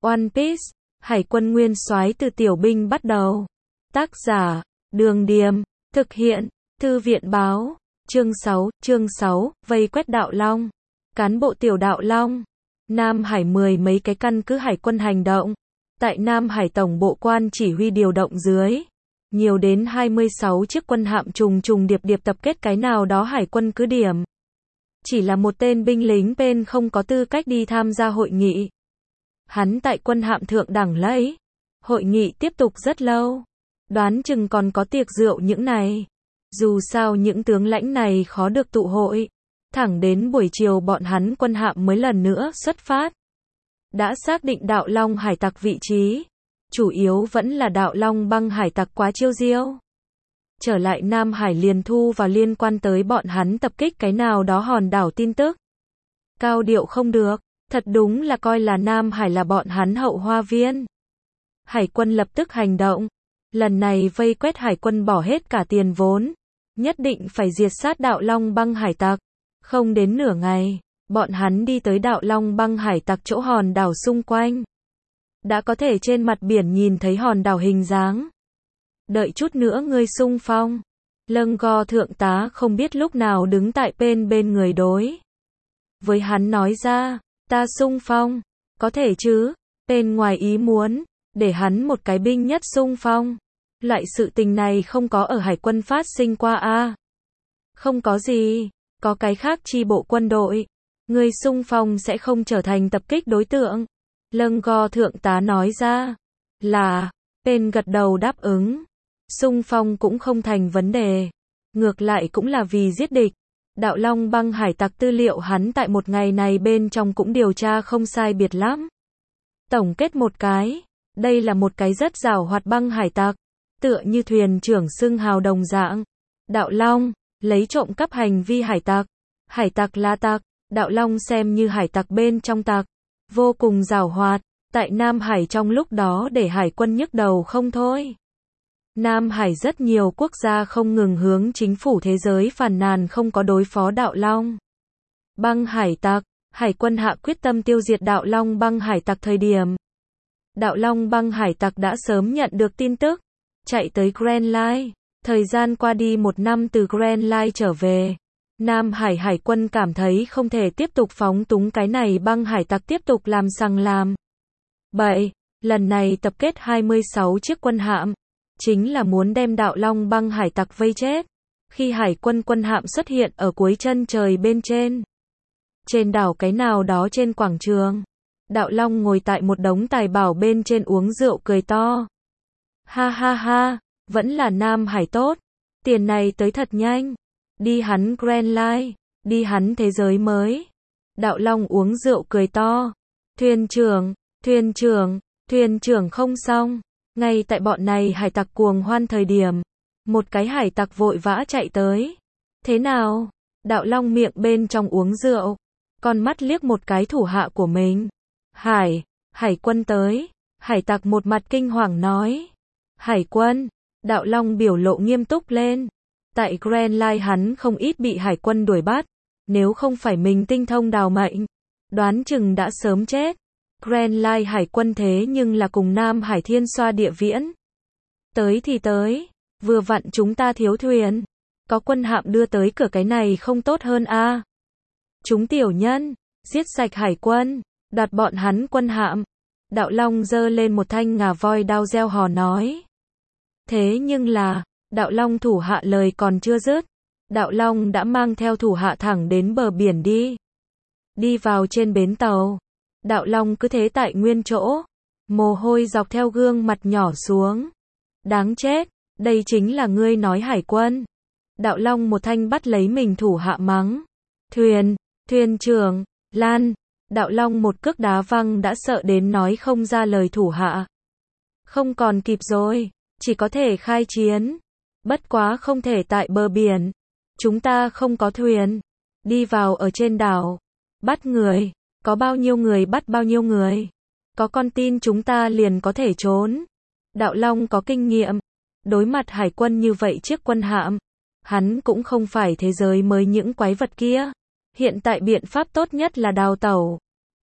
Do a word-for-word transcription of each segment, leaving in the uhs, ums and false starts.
One Piece, Hải quân nguyên soái từ tiểu binh bắt đầu. Tác giả, Đường Điềm, thực hiện, Thư viện báo, chương sáu, chương sáu, vây quét Đạo Long. Cán bộ tiểu Đạo Long. Nam Hải mười mấy cái căn cứ hải quân hành động. Tại Nam Hải tổng bộ quan chỉ huy điều động dưới. Nhiều đến hai mươi sáu chiếc quân hạm trùng trùng điệp điệp tập kết cái nào đó hải quân cứ điểm. Chỉ là một tên binh lính bên không có tư cách đi tham gia hội nghị. Hắn tại quân hạm thượng đẳng lẫy. Hội nghị tiếp tục rất lâu. Đoán chừng còn có tiệc rượu những này. Dù sao những tướng lãnh này khó được tụ hội. Thẳng đến buổi chiều bọn hắn quân hạm mới lần nữa xuất phát. Đã xác định Đạo Long hải tặc vị trí. Chủ yếu vẫn là Đạo Long băng hải tặc quá chiêu diêu. Trở lại Nam Hải liền thu vào liên quan tới bọn hắn tập kích cái nào đó hòn đảo tin tức. Cao điệu không được, thật đúng là coi là Nam Hải là bọn hắn hậu hoa viên. Hải quân lập tức hành động. Lần này vây quét hải quân bỏ hết cả tiền vốn. Nhất định phải diệt sát Đạo Long băng hải tặc. Không đến nửa ngày, bọn hắn đi tới Đạo Long băng hải tặc chỗ hòn đảo xung quanh. Đã có thể trên mặt biển nhìn thấy hòn đảo hình dáng. Đợi chút nữa ngươi xung phong. Lâng go thượng tá không biết lúc nào đứng tại bên bên người đối. Với hắn nói ra, ta xung phong, có thể chứ, bên ngoài ý muốn, để hắn một cái binh nhất xung phong. Loại sự tình này không có ở hải quân phát sinh qua a à? Không có gì, có cái khác chi bộ quân đội. Ngươi xung phong sẽ không trở thành tập kích đối tượng. Lâng go thượng tá nói ra, là, bên gật đầu đáp ứng. Xung phong cũng không thành vấn đề. Ngược lại cũng là vì giết địch. Đạo Long băng hải tặc tư liệu hắn tại một ngày này bên trong cũng điều tra không sai biệt lắm. Tổng kết một cái, đây là một cái rất giàu hoạt băng hải tặc. Tựa như thuyền trưởng xưng hào đồng dạng. Đạo Long, lấy trộm cắp hành vi hải tặc. Hải tặc là tặc, Đạo Long xem như hải tặc bên trong tặc. Vô cùng giàu hoạt, tại Nam Hải trong lúc đó để hải quân nhức đầu không thôi. Nam Hải rất nhiều quốc gia không ngừng hướng chính phủ thế giới phàn nàn không có đối phó Đạo Long băng hải tặc. Hải quân hạ quyết tâm tiêu diệt Đạo Long băng hải tặc thời điểm. Đạo Long băng hải tặc đã sớm nhận được tin tức. Chạy tới Grand Line. Thời gian qua đi một năm từ Grand Line trở về. Nam Hải hải quân cảm thấy không thể tiếp tục phóng túng cái này băng hải tặc tiếp tục làm sằng làm. Vậy, lần này tập kết hai mươi sáu chiếc quân hạm. Chính là muốn đem Đạo Long băng hải tặc vây chết. Khi hải quân quân hạm xuất hiện ở cuối chân trời bên trên. Trên đảo cái nào đó trên quảng trường. Đạo Long ngồi tại một đống tài bảo bên trên uống rượu cười to. Ha ha ha, vẫn là Nam Hải tốt. Tiền này tới thật nhanh. Đi hắn Grand Line, đi hắn thế giới mới. Đạo Long uống rượu cười to. Thuyền trưởng, thuyền trưởng, thuyền trưởng không xong. Ngay tại bọn này hải tặc cuồng hoan thời điểm. Một cái hải tặc vội vã chạy tới. Thế nào? Đạo Long miệng bên trong uống rượu. Con mắt liếc một cái thủ hạ của mình. Hải, hải quân tới. Hải tặc một mặt kinh hoàng nói. Hải quân. Đạo Long biểu lộ nghiêm túc lên. Tại Grand Line hắn không ít bị hải quân đuổi bắt. Nếu không phải mình tinh thông đào mệnh, đoán chừng đã sớm chết. Grand Line hải quân thế nhưng là cùng Nam Hải thiên xoa địa viễn. Tới thì tới. Vừa vặn chúng ta thiếu thuyền. Có quân hạm đưa tới cửa cái này không tốt hơn a à? Chúng tiểu nhân. Giết sạch hải quân. Đoạt bọn hắn quân hạm. Đạo Long giơ lên một thanh ngà voi đao reo hò nói. Thế nhưng là, Đạo Long thủ hạ lời còn chưa dứt. Đạo Long đã mang theo thủ hạ thẳng đến bờ biển đi. Đi vào trên bến tàu. Đạo Long cứ thế tại nguyên chỗ. Mồ hôi dọc theo gương mặt nhỏ xuống. Đáng chết, đây chính là ngươi nói hải quân. Đạo Long một thanh bắt lấy mình thủ hạ mắng. Thuyền, thuyền trưởng, Lan. Đạo Long một cước đá văng đã sợ đến nói không ra lời thủ hạ. Không còn kịp rồi, chỉ có thể khai chiến. Bất quá không thể tại bờ biển. Chúng ta không có thuyền. Đi vào ở trên đảo. Bắt người. Có bao nhiêu người bắt bao nhiêu người. Có con tin chúng ta liền có thể trốn. Đạo Long có kinh nghiệm. Đối mặt hải quân như vậy chiếc quân hạm. Hắn cũng không phải thế giới mới những quái vật kia. Hiện tại biện pháp tốt nhất là đào tẩu.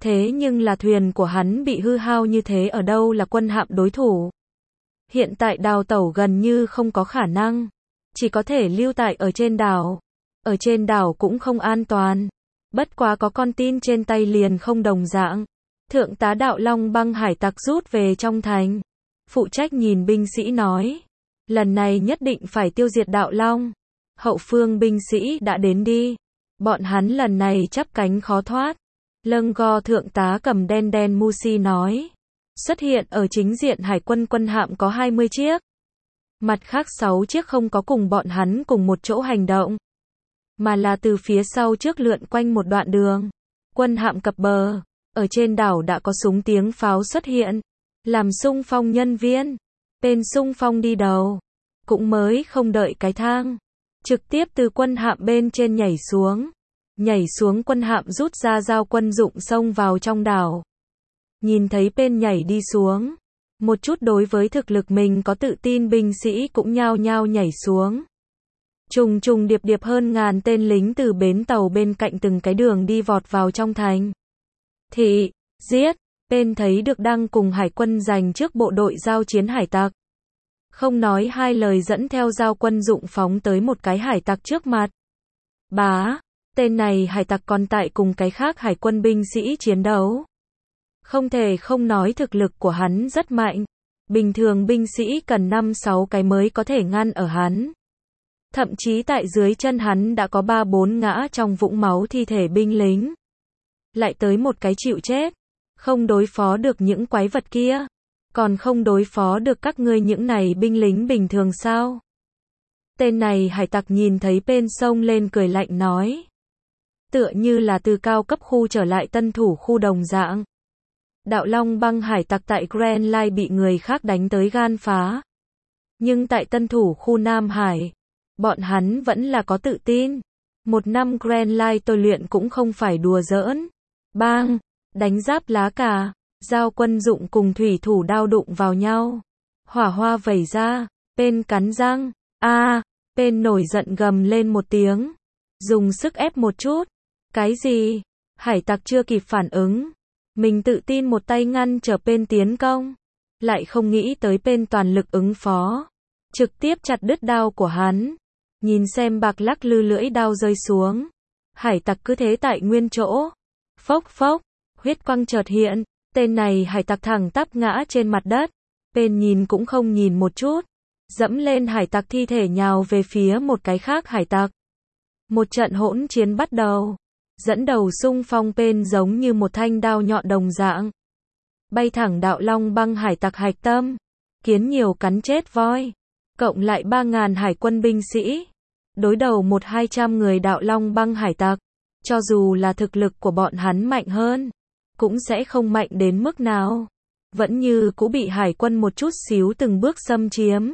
Thế nhưng là thuyền của hắn bị hư hao như thế, ở đâu là quân hạm đối thủ. Hiện tại đào tẩu gần như không có khả năng. Chỉ có thể lưu tại ở trên đảo. Ở trên đảo cũng không an toàn. Bất quá có con tin trên tay liền không đồng dạng. Thượng tá Đạo Long băng hải tặc rút về trong thành. Phụ trách nhìn binh sĩ nói. Lần này nhất định phải tiêu diệt Đạo Long. Hậu phương binh sĩ đã đến đi. Bọn hắn lần này chắp cánh khó thoát. Lâng go thượng tá cầm đen đen Musi nói. Xuất hiện ở chính diện hải quân quân hạm có hai mươi chiếc. Mặt khác sáu chiếc không có cùng bọn hắn cùng một chỗ hành động. Mà là từ phía sau trước lượn quanh một đoạn đường. Quân hạm cập bờ. Ở trên đảo đã có súng tiếng pháo xuất hiện. Làm xung phong nhân viên. Bên xung phong đi đầu. Cũng mới không đợi cái thang. Trực tiếp từ quân hạm bên trên nhảy xuống. Nhảy xuống quân hạm rút ra dao quân dụng xông vào trong đảo. Nhìn thấy bên nhảy đi xuống. Một chút đối với thực lực mình có tự tin binh sĩ cũng nhao nhao nhảy xuống. Trùng trùng điệp điệp hơn ngàn tên lính từ bến tàu bên cạnh từng cái đường đi vọt vào trong thành. Thị, giết, bên thấy được đang cùng hải quân giành trước bộ đội giao chiến hải tặc. Không nói hai lời dẫn theo dao quân dụng phóng tới một cái hải tặc trước mặt. Bá, tên này hải tặc còn tại cùng cái khác hải quân binh sĩ chiến đấu. Không thể không nói thực lực của hắn rất mạnh. Bình thường binh sĩ cần năm sáu cái mới có thể ngăn ở hắn. Thậm chí tại dưới chân hắn đã có ba bốn ngã trong vũng máu thi thể binh lính. Lại tới một cái chịu chết. Không đối phó được những quái vật kia. Còn không đối phó được các ngươi những này binh lính bình thường sao? Tên này hải tặc nhìn thấy bên sông lên cười lạnh nói. Tựa như là từ cao cấp khu trở lại tân thủ khu đồng dạng. Đạo Long băng hải tặc tại Grand Line bị người khác đánh tới gan phá. Nhưng tại tân thủ khu Nam Hải, bọn hắn vẫn là có tự tin. Một năm Grand Line tôi luyện cũng không phải đùa giỡn. Bang, đánh giáp lá cà, dao quân dụng cùng thủy thủ đao đụng vào nhau. Hỏa hoa vẩy ra, Pen cắn răng, a, à, Pen nổi giận gầm lên một tiếng. Dùng sức ép một chút. Cái gì? Hải tặc chưa kịp phản ứng. Mình tự tin một tay ngăn trở Pen tiến công. Lại không nghĩ tới Pen toàn lực ứng phó. Trực tiếp chặt đứt đao của hắn. Nhìn xem bạc lắc lư lưỡi đao rơi xuống. Hải tặc cứ thế tại nguyên chỗ. Phốc phốc, huyết quang chợt hiện. Tên này hải tặc thẳng tắp ngã trên mặt đất. Pen nhìn cũng không nhìn một chút. Dẫm lên hải tặc thi thể nhào về phía một cái khác hải tặc. Một trận hỗn chiến bắt đầu. Dẫn đầu xung phong Pen giống như một thanh đao nhọn đồng dạng. Bay thẳng Đạo Long băng hải tặc hạch tâm. Kiến nhiều cắn chết voi. Cộng lại ba ngàn hải quân binh sĩ. Đối đầu một hai trăm người Đạo Long băng hải tặc. Cho dù là thực lực của bọn hắn mạnh hơn. Cũng sẽ không mạnh đến mức nào. Vẫn như cũ bị hải quân một chút xíu từng bước xâm chiếm.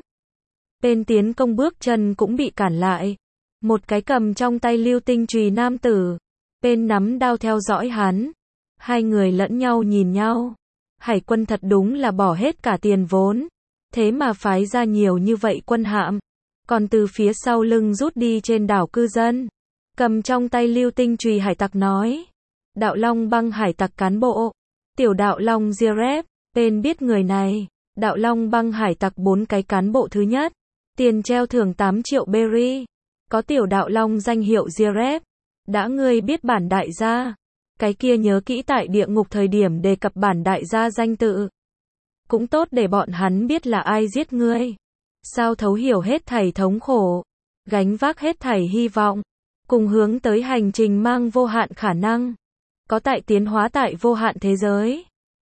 Pen tiến công bước chân cũng bị cản lại. Một cái cầm trong tay lưu tinh chùy nam tử. Pen nắm đao theo dõi hắn. Hai người lẫn nhau nhìn nhau. Hải quân thật đúng là bỏ hết cả tiền vốn. Thế mà phái ra nhiều như vậy quân hạm. Còn từ phía sau lưng rút đi trên đảo cư dân. Cầm trong tay lưu tinh chùy hải tặc nói. Đạo Long băng hải tặc cán bộ. Tiểu Đạo Long Zirep. Pen biết người này. Đạo Long băng hải tặc bốn cái cán bộ thứ nhất. Tiền treo thưởng tám triệu berry. Có tiểu Đạo Long danh hiệu Zirep. Đã ngươi biết bản đại gia. Cái kia nhớ kỹ tại địa ngục thời điểm đề cập bản đại gia danh tự. Cũng tốt để bọn hắn biết là ai giết ngươi. Sao thấu hiểu hết thảy thống khổ. Gánh vác hết thảy hy vọng. Cùng hướng tới hành trình mang vô hạn khả năng. Có tại tiến hóa tại vô hạn thế giới.